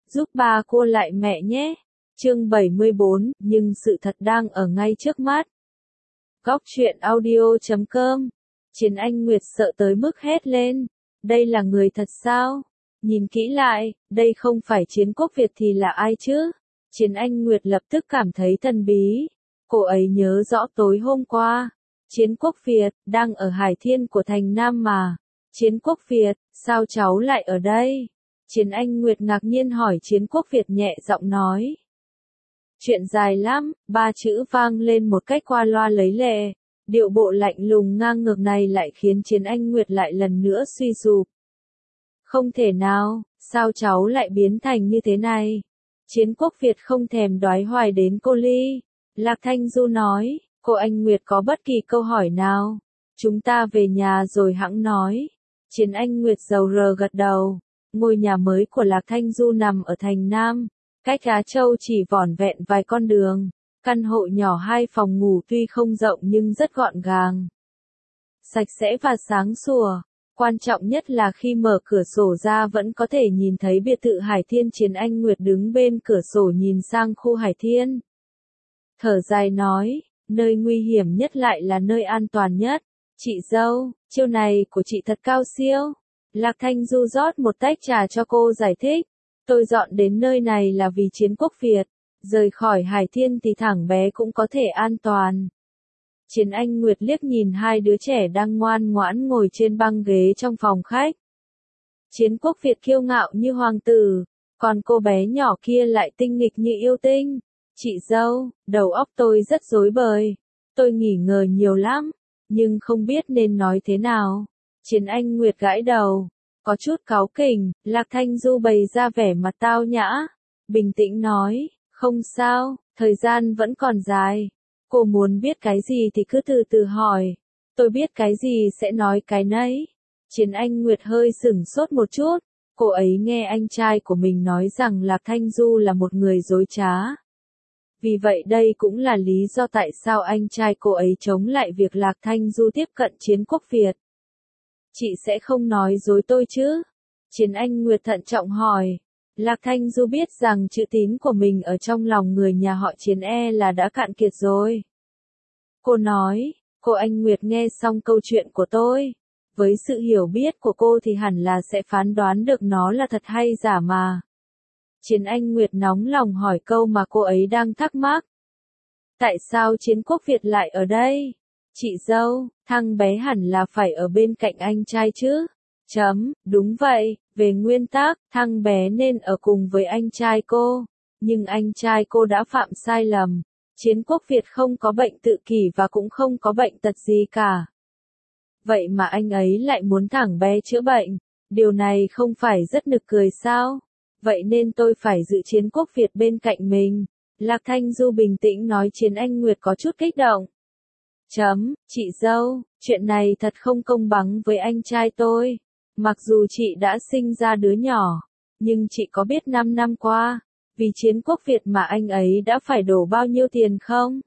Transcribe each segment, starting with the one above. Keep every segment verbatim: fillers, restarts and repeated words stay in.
giúp ba cô lại mẹ nhé. Chương bảy mươi bốn, nhưng sự thật đang ở ngay trước mắt. Góc truyện audio chấm com. Chiến Anh Nguyệt sợ tới mức hét lên. Đây là người thật sao? Nhìn kỹ lại, đây không phải Chiến Quốc Việt thì là ai chứ? Chiến Anh Nguyệt lập tức cảm thấy thần bí. Cô ấy nhớ rõ tối hôm qua. Chiến Quốc Việt, đang ở Hải Thiên của thành Nam mà. Chiến Quốc Việt, sao cháu lại ở đây? Chiến Anh Nguyệt ngạc nhiên hỏi. Chiến Quốc Việt nhẹ giọng nói. Chuyện dài lắm, ba chữ vang lên một cách qua loa lấy lệ. Điệu bộ lạnh lùng ngang ngược này lại khiến Chiến Anh Nguyệt lại lần nữa suy sụp. Không thể nào, sao cháu lại biến thành như thế này? Chiến Quốc Việt không thèm đoái hoài đến cô Ly. Lạc Thanh Du nói, cô Anh Nguyệt có bất kỳ câu hỏi nào? Chúng ta về nhà rồi hẵng nói. Chiến Anh Nguyệt rầu rờ gật đầu. Ngôi nhà mới của Lạc Thanh Du nằm ở thành Nam. Cách Á Châu chỉ vỏn vẹn vài con đường. Căn hộ nhỏ hai phòng ngủ tuy không rộng nhưng rất gọn gàng. Sạch sẽ và sáng sủa. Quan trọng nhất là khi mở cửa sổ ra vẫn có thể nhìn thấy biệt thự Hải Thiên. Chiến Anh Nguyệt đứng bên cửa sổ nhìn sang khu Hải Thiên. Thở dài nói, nơi nguy hiểm nhất lại là nơi an toàn nhất. Chị dâu, chiêu này của chị thật cao siêu. Lạc Thanh Du rót một tách trà cho cô giải thích. Tôi dọn đến nơi này là vì Chiến Quốc Việt. Rời khỏi Hải Thiên thì thằng bé cũng có thể an toàn. Chiến Anh Nguyệt liếc nhìn hai đứa trẻ đang ngoan ngoãn ngồi trên băng ghế trong phòng khách. Chiến Quốc Việt kiêu ngạo như hoàng tử, còn cô bé nhỏ kia lại tinh nghịch như yêu tinh. Chị dâu, đầu óc tôi rất rối bời. Tôi nghỉ ngơi nhiều lắm, nhưng không biết nên nói thế nào. Chiến Anh Nguyệt gãi đầu, có chút cáu kỉnh. Lạc Thanh Du bày ra vẻ mặt tao nhã, bình tĩnh nói, không sao, thời gian vẫn còn dài. Cô muốn biết cái gì thì cứ từ từ hỏi. Tôi biết cái gì sẽ nói cái nấy. Chiến Anh Nguyệt hơi sửng sốt một chút. Cô ấy nghe anh trai của mình nói rằng Lạc Thanh Du là một người dối trá. Vì vậy đây cũng là lý do tại sao anh trai cô ấy chống lại việc Lạc Thanh Du tiếp cận Chiến Quốc Việt. Chị sẽ không nói dối tôi chứ? Chiến Anh Nguyệt thận trọng hỏi. Lạc Thanh Du biết rằng chữ tín của mình ở trong lòng người nhà họ Chiến e là đã cạn kiệt rồi. Cô nói, cô Anh Nguyệt nghe xong câu chuyện của tôi. Với sự hiểu biết của cô thì hẳn là sẽ phán đoán được nó là thật hay giả mà. Chiến Anh Nguyệt nóng lòng hỏi câu mà cô ấy đang thắc mắc. Tại sao Chiến Quốc Việt lại ở đây? Chị dâu, thằng bé hẳn là phải ở bên cạnh anh trai chứ? Chấm, đúng vậy, về nguyên tắc, thằng bé nên ở cùng với anh trai cô. Nhưng anh trai cô đã phạm sai lầm. Chiến Quốc Việt không có bệnh tự kỷ và cũng không có bệnh tật gì cả. Vậy mà anh ấy lại muốn thằng bé chữa bệnh. Điều này không phải rất nực cười sao? Vậy nên tôi phải giữ Chiến Quốc Việt bên cạnh mình. Lạc Thanh Du bình tĩnh nói. Chiến Anh Nguyệt có chút kích động. Chấm, chị dâu, chuyện này thật không công bằng với anh trai tôi. Mặc dù chị đã sinh ra đứa nhỏ, nhưng chị có biết năm năm qua, vì Chiến Quốc Việt mà anh ấy đã phải đổ bao nhiêu tiền không?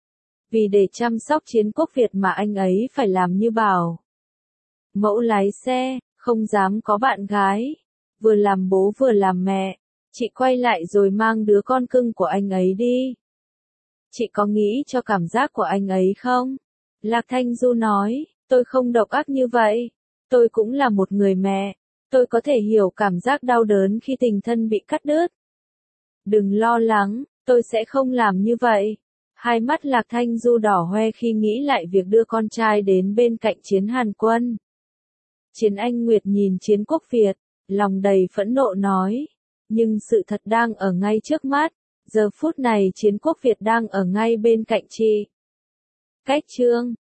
Vì để chăm sóc Chiến Quốc Việt mà anh ấy phải làm như bảo mẫu lái xe, không dám có bạn gái, vừa làm bố vừa làm mẹ. Chị quay lại rồi mang đứa con cưng của anh ấy đi. Chị có nghĩ cho cảm giác của anh ấy không? Lạc Thanh Du nói, tôi không độc ác như vậy. Tôi cũng là một người mẹ. Tôi có thể hiểu cảm giác đau đớn khi tình thân bị cắt đứt. Đừng lo lắng, tôi sẽ không làm như vậy. Hai mắt Lạc Thanh Du đỏ hoe khi nghĩ lại việc đưa con trai đến bên cạnh Chiến Hàn Quân. Chiến Anh Nguyệt nhìn Chiến Quốc Việt, lòng đầy phẫn nộ nói. Nhưng sự thật đang ở ngay trước mắt. Giờ phút này Chiến Quốc Việt đang ở ngay bên cạnh chị. Cách chương